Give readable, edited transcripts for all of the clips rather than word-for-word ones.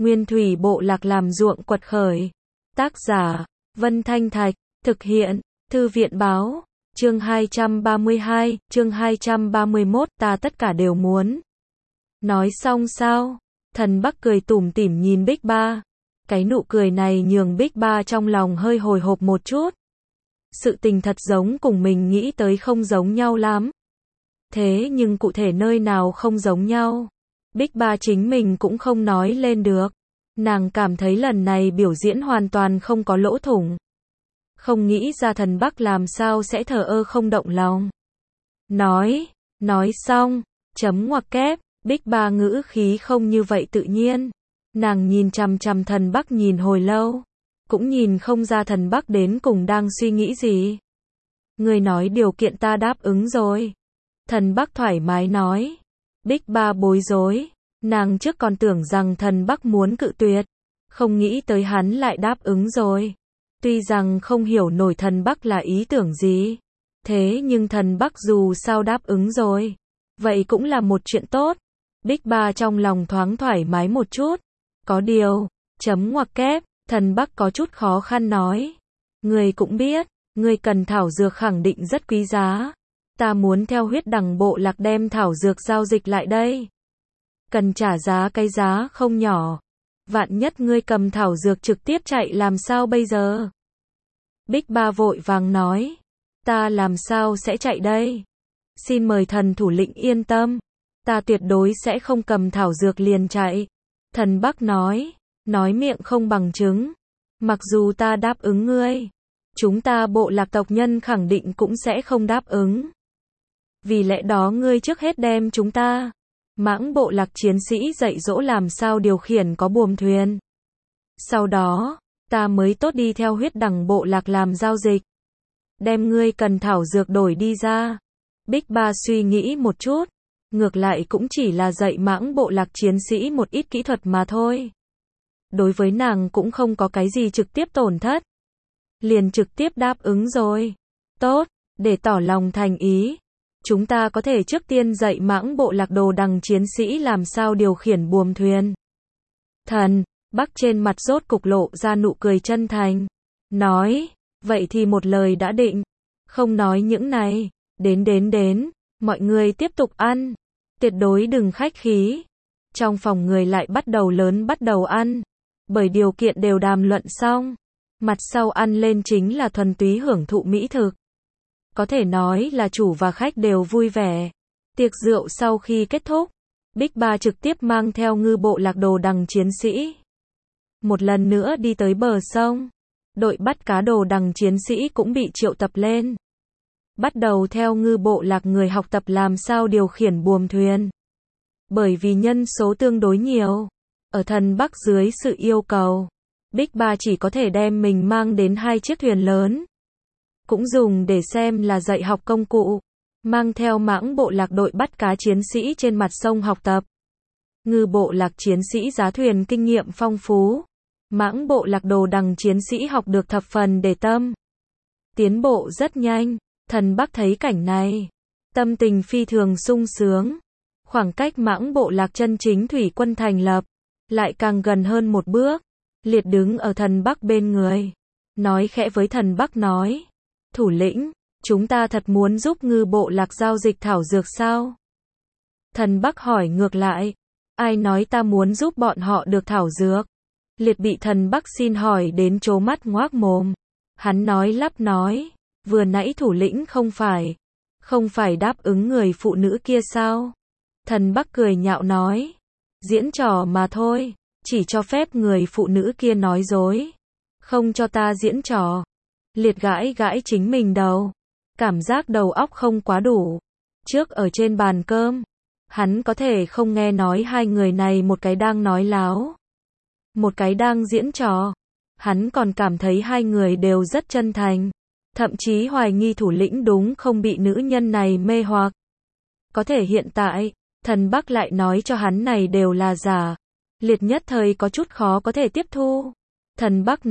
Nguyên thủy bộ lạc làm ruộng quật khởi. Tác giả, Vân Thanh Thạch, thực hiện, Thư viện báo, chương 232, chương 231, ta tất cả đều muốn. Nói xong sao? Thần Bắc cười tủm tỉm nhìn Bích Ba. Cái nụ cười này nhường Bích Ba trong lòng hơi hồi hộp một chút. Sự tình thật giống cùng mình nghĩ tới không giống nhau lắm. Thế nhưng cụ thể nơi nào không giống nhau? Bích Ba chính mình cũng không nói lên được. Nàng cảm thấy lần này biểu diễn hoàn toàn không có lỗ thủng. Không nghĩ ra Thần Bắc làm sao sẽ thờ ơ không động lòng. Nói xong, chấm ngoặc kép, Bích Ba ngữ khí không như vậy tự nhiên. Nàng nhìn chằm chằm Thần Bắc nhìn hồi lâu. Cũng nhìn không ra Thần Bắc đến cùng đang suy nghĩ gì. Người nói điều kiện ta đáp ứng rồi. Thần Bắc thoải mái nói. Bích Ba bối rối. Nàng trước còn tưởng rằng Thần Bắc muốn cự tuyệt. Không nghĩ tới hắn lại đáp ứng rồi. Tuy rằng không hiểu nổi Thần Bắc là ý tưởng gì. Thế nhưng Thần Bắc dù sao đáp ứng rồi. Vậy cũng là một chuyện tốt. Bích Ba trong lòng thoáng thoải mái một chút. Có điều, chấm ngoặc kép, Thần Bắc có chút khó khăn nói. Người cũng biết, người cần thảo dược khẳng định rất quý giá. Ta muốn theo huyết đằng bộ lạc đem thảo dược giao dịch lại đây. Cần trả giá cái giá không nhỏ. Vạn nhất ngươi cầm thảo dược trực tiếp chạy làm sao bây giờ? Bích Ba vội vàng nói. Ta làm sao sẽ chạy đây? Xin mời thần thủ lĩnh yên tâm. Ta tuyệt đối sẽ không cầm thảo dược liền chạy. Thần Bắc nói miệng không bằng chứng. Mặc dù ta đáp ứng ngươi, chúng ta bộ lạc tộc nhân khẳng định cũng sẽ không đáp ứng. Vì lẽ đó ngươi trước hết đem chúng ta, mãng bộ lạc chiến sĩ dạy dỗ làm sao điều khiển có buồm thuyền. Sau đó, ta mới tốt đi theo huyết đằng bộ lạc làm giao dịch. Đem ngươi cần thảo dược đổi đi ra. Bích Ba suy nghĩ một chút. Ngược lại cũng chỉ là dạy mãng bộ lạc chiến sĩ một ít kỹ thuật mà thôi. Đối với nàng cũng không có cái gì trực tiếp tổn thất. Liền trực tiếp đáp ứng rồi. Tốt, để tỏ lòng thành ý. Chúng ta có thể trước tiên dạy mãng bộ lạc đồ đằng chiến sĩ làm sao điều khiển buồm thuyền. Thần Bắc trên mặt rốt cục lộ ra nụ cười chân thành. Nói, vậy thì một lời đã định. Không nói những này, đến, mọi người tiếp tục ăn. Tuyệt đối đừng khách khí. Trong phòng người lại bắt đầu ăn. Bởi điều kiện đều đàm luận xong. Mặt sau ăn lên chính là thuần túy hưởng thụ mỹ thực. Có thể nói là chủ và khách đều vui vẻ. Tiệc rượu sau khi kết thúc, Bích Ba trực tiếp mang theo ngư bộ lạc đồ đằng chiến sĩ. Một lần nữa đi tới bờ sông. Đội bắt cá đồ đằng chiến sĩ cũng bị triệu tập lên. Bắt đầu theo ngư bộ lạc người học tập làm sao điều khiển buồm thuyền. Bởi vì nhân số tương đối nhiều, ở Thần Bắc dưới sự yêu cầu, Bích Ba chỉ có thể đem mình mang đến 2 chiếc thuyền lớn. Cũng dùng để xem là dạy học công cụ. Mang theo mãng bộ lạc đội bắt cá chiến sĩ trên mặt sông học tập. Ngư bộ lạc chiến sĩ giá thuyền kinh nghiệm phong phú. Mãng bộ lạc đồ đằng chiến sĩ học được thập phần để tâm. Tiến bộ rất nhanh. Thần Bắc thấy cảnh này, tâm tình phi thường sung sướng. Khoảng cách mãng bộ lạc chân chính thủy quân thành lập, lại càng gần hơn một bước. Liệt đứng ở Thần Bắc bên người. Nói khẽ với Thần Bắc nói. Thủ lĩnh, chúng ta thật muốn giúp ngư bộ lạc giao dịch thảo dược sao? Thần Bắc hỏi ngược lại. Ai nói ta muốn giúp bọn họ được thảo dược? Liệt bị Thần Bắc xin hỏi đến trố mắt ngoác mồm. Hắn nói lắp nói. Vừa nãy thủ lĩnh không phải đáp ứng người phụ nữ kia sao? Thần Bắc cười nhạo nói. Diễn trò mà thôi, chỉ cho phép người phụ nữ kia nói dối. Không cho ta diễn trò. Liệt gãi chính mình đầu. Cảm giác đầu óc không quá đủ. Trước ở trên bàn cơm, hắn có thể không nghe nói hai người này một cái đang nói láo. Một cái đang diễn trò. Hắn còn cảm thấy hai người đều rất chân thành. Thậm chí hoài nghi thủ lĩnh đúng không bị nữ nhân này mê hoặc. Có thể hiện tại, Thần Bắc lại nói cho hắn này đều là giả. Liệt nhất thời có chút khó có thể tiếp thu. Thần Bắc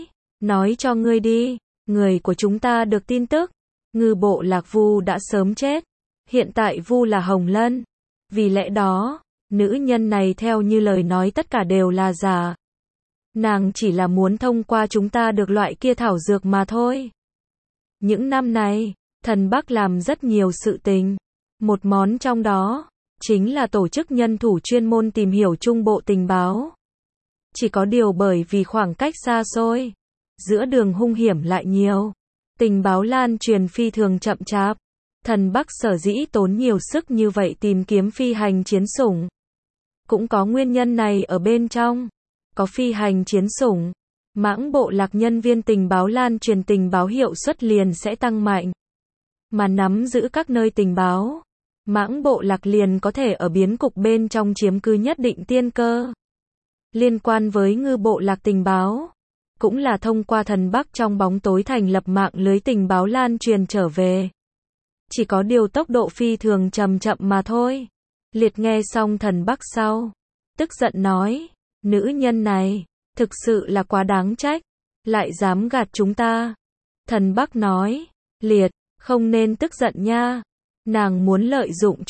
nói cho ngươi đi, người của chúng ta được tin tức. Ngư bộ lạc Vu đã sớm chết. Hiện tại Vu là Hồng Lân. Vì lẽ đó, Nữ nhân này theo như lời nói tất cả đều là giả. Nàng chỉ là muốn thông qua chúng ta được loại kia thảo dược mà thôi. Những năm này, thần Bắc làm rất nhiều sự tình. Một món trong đó, chính là tổ chức nhân thủ chuyên môn tìm hiểu trung bộ tình báo. Chỉ có điều bởi vì khoảng cách xa xôi, giữa đường hung hiểm lại nhiều, tình báo lan truyền phi thường chậm chạp. Thần Bắc sở dĩ tốn nhiều sức như vậy tìm kiếm phi hành chiến sủng. Cũng có nguyên nhân này ở bên trong. Có phi hành chiến sủng, Mãng bộ lạc nhân viên tình báo lan truyền tình báo hiệu suất liền sẽ tăng mạnh. Mà nắm giữ các nơi tình báo, Mãng bộ lạc liền có thể ở biến cục bên trong chiếm cứ nhất định tiên cơ. Liên quan với Ngư bộ lạc tình báo, cũng là thông qua thần Bắc trong bóng tối thành lập mạng lưới tình báo lan truyền trở về. Chỉ có điều tốc độ phi thường chậm chậm mà thôi. Liệt nghe xong thần Bắc sau, tức giận nói, nữ nhân này, thực sự là quá đáng trách, lại dám gạt chúng ta. Thần Bắc nói, Liệt, không nên tức giận nha, nàng muốn lợi dụng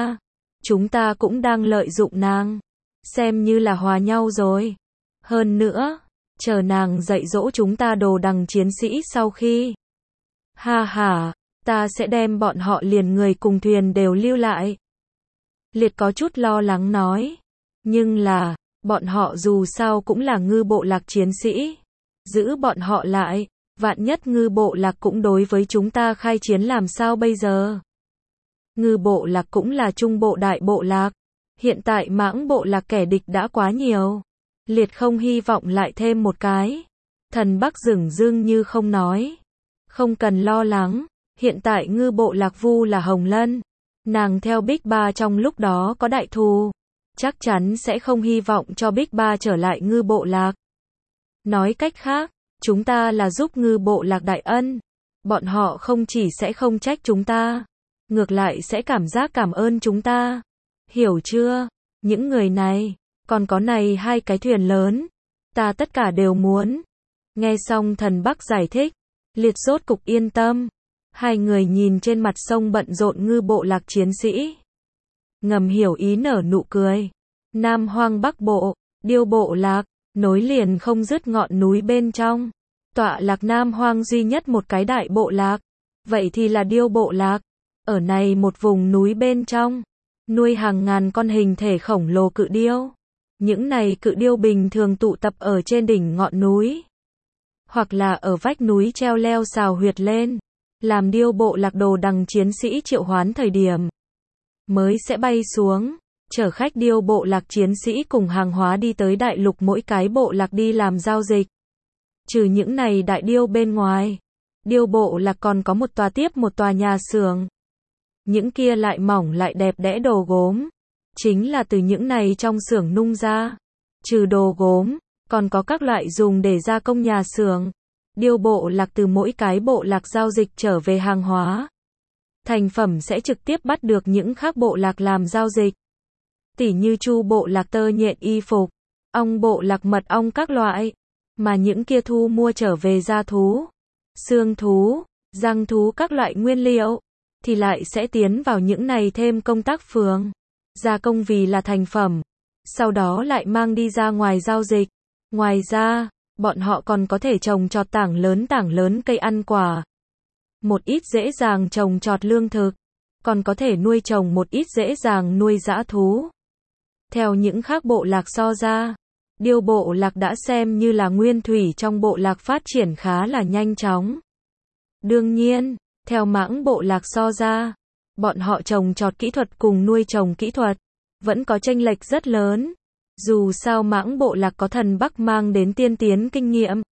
chúng ta cũng đang lợi dụng nàng, xem như là hòa nhau rồi. Hơn nữa, chờ nàng dạy dỗ chúng ta đồ đằng chiến sĩ sau khi. Ha ha, ta sẽ đem bọn họ liền người cùng thuyền đều lưu lại. Liệt có chút lo lắng nói, nhưng là, bọn họ dù sao cũng là Ngư bộ lạc chiến sĩ. Giữ bọn họ lại, vạn nhất Ngư bộ lạc cũng đối với chúng ta khai chiến làm sao bây giờ? Ngư bộ lạc cũng là trung bộ đại bộ lạc. Hiện tại Mãng bộ lạc kẻ địch đã quá nhiều. Liệt không hy vọng lại thêm một cái. Thần Bắc dửng dưng như không nói. Không cần lo lắng, hiện tại Ngư bộ lạc Vu là Hồng Lân. Nàng theo Big Ba trong lúc đó có đại thù. Chắc chắn sẽ không hy vọng cho Big Ba trở lại Ngư bộ lạc. Nói cách khác, chúng ta là giúp Ngư bộ lạc đại ân. Bọn họ không chỉ sẽ không trách chúng ta, ngược lại sẽ cảm giác cảm ơn chúng ta. Hiểu chưa? Những người này, còn có này hai cái thuyền lớn, ta tất cả đều muốn. Nghe xong thần Bắc giải thích, Liệt rốt cục yên tâm. Hai người nhìn trên mặt sông bận rộn Ngư bộ lạc chiến sĩ, ngầm hiểu ý nở nụ cười. Nam Hoang Bắc bộ, Điêu bộ lạc, nối liền không dứt ngọn núi bên trong. Tọa lạc Nam Hoang duy nhất một cái đại bộ lạc, vậy thì là Điêu bộ lạc. Ở này một vùng núi bên trong, nuôi hàng ngàn con hình thể khổng lồ cự điêu. Những này cự điêu bình thường tụ tập ở trên đỉnh ngọn núi, hoặc là ở vách núi treo leo xào huyệt lên, làm Điêu bộ lạc đồ đằng chiến sĩ triệu hoán thời điểm mới sẽ bay xuống, chở khách Điêu bộ lạc chiến sĩ cùng hàng hóa đi tới đại lục mỗi cái bộ lạc đi làm giao dịch. Trừ những này đại điêu bên ngoài, Điêu bộ lạc còn có một tòa tiếp một tòa nhà xưởng. Những kia lại mỏng lại đẹp đẽ đồ gốm, chính là từ những này trong xưởng nung ra. Trừ đồ gốm, còn có các loại dùng để gia công nhà xưởng. Điêu bộ lạc từ mỗi cái bộ lạc giao dịch trở về hàng hóa. Thành phẩm sẽ trực tiếp bắt được những khác bộ lạc làm giao dịch. Tỉ như Chu bộ lạc tơ nhện y phục, Ong bộ lạc mật ong các loại. Mà những kia thu mua trở về da thú, xương thú, răng thú các loại nguyên liệu, thì lại sẽ tiến vào những này thêm công tác phường, gia công vì là thành phẩm, sau đó lại mang đi ra ngoài giao dịch. Ngoài ra, bọn họ còn có thể trồng trọt tảng lớn cây ăn quả. Một ít dễ dàng trồng trọt lương thực, còn có thể nuôi trồng một ít dễ dàng nuôi dã thú. Theo những khác bộ lạc so ra, Điêu bộ lạc đã xem như là nguyên thủy trong bộ lạc phát triển khá là nhanh chóng. Đương nhiên, theo Mãng bộ lạc so ra, bọn họ trồng trọt kỹ thuật cùng nuôi trồng kỹ thuật vẫn có chênh lệch rất lớn. Dù sao Mãng bộ lạc có thần Bắc mang đến tiên tiến kinh nghiệm.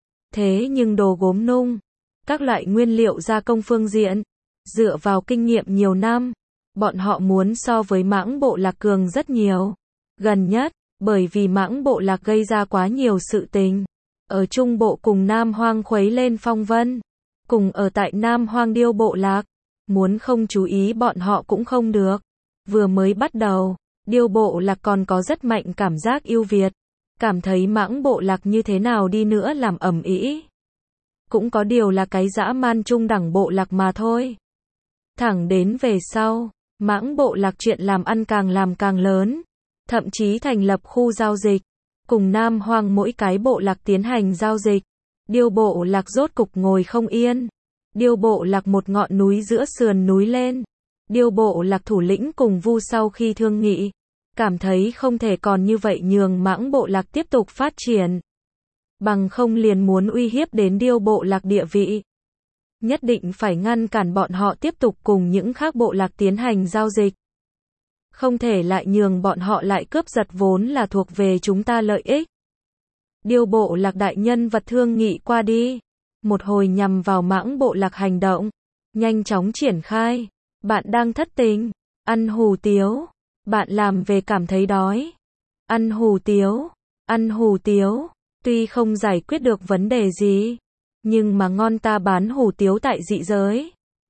Thế nhưng đồ gốm nung, các loại nguyên liệu gia công phương diện, dựa vào kinh nghiệm nhiều năm, bọn họ muốn so với Mãng bộ lạc cường rất nhiều. Gần nhất, bởi vì Mãng bộ lạc gây ra quá nhiều sự tình, ở Trung bộ cùng Nam Hoang khuấy lên phong vân, cùng ở tại Nam Hoang Điêu bộ lạc, muốn không chú ý bọn họ cũng không được. Vừa mới bắt đầu, Điêu bộ lạc còn có rất mạnh cảm giác ưu việt, cảm thấy Mãng bộ lạc như thế nào đi nữa làm ầm ĩ, cũng có điều là cái dã man trung đẳng bộ lạc mà thôi. Thẳng đến về sau, Mãng bộ lạc chuyện làm ăn càng làm càng lớn, thậm chí thành lập khu giao dịch, cùng Nam Hoang mỗi cái bộ lạc tiến hành giao dịch. Điêu bộ lạc rốt cục ngồi không yên. Điêu bộ lạc một ngọn núi giữa sườn núi lên. Điêu bộ lạc thủ lĩnh cùng Vu sau khi thương nghị, cảm thấy không thể còn như vậy nhường Mãng bộ lạc tiếp tục phát triển. Bằng không liền muốn uy hiếp đến Điêu bộ lạc địa vị. Nhất định phải ngăn cản bọn họ tiếp tục cùng những khác bộ lạc tiến hành giao dịch. Không thể lại nhường bọn họ lại cướp giật vốn là thuộc về chúng ta lợi ích. Điêu bộ lạc đại nhân vật thương nghị qua đi. Một hồi nhằm vào Mãng bộ lạc hành động. Nhanh chóng triển khai. Bạn đang thất tình. Ăn hủ tiếu. Bạn làm về cảm thấy đói. Ăn hủ tiếu. Ăn hủ tiếu. Tuy không giải quyết được vấn đề gì, nhưng mà ngon, ta bán hủ tiếu tại dị giới.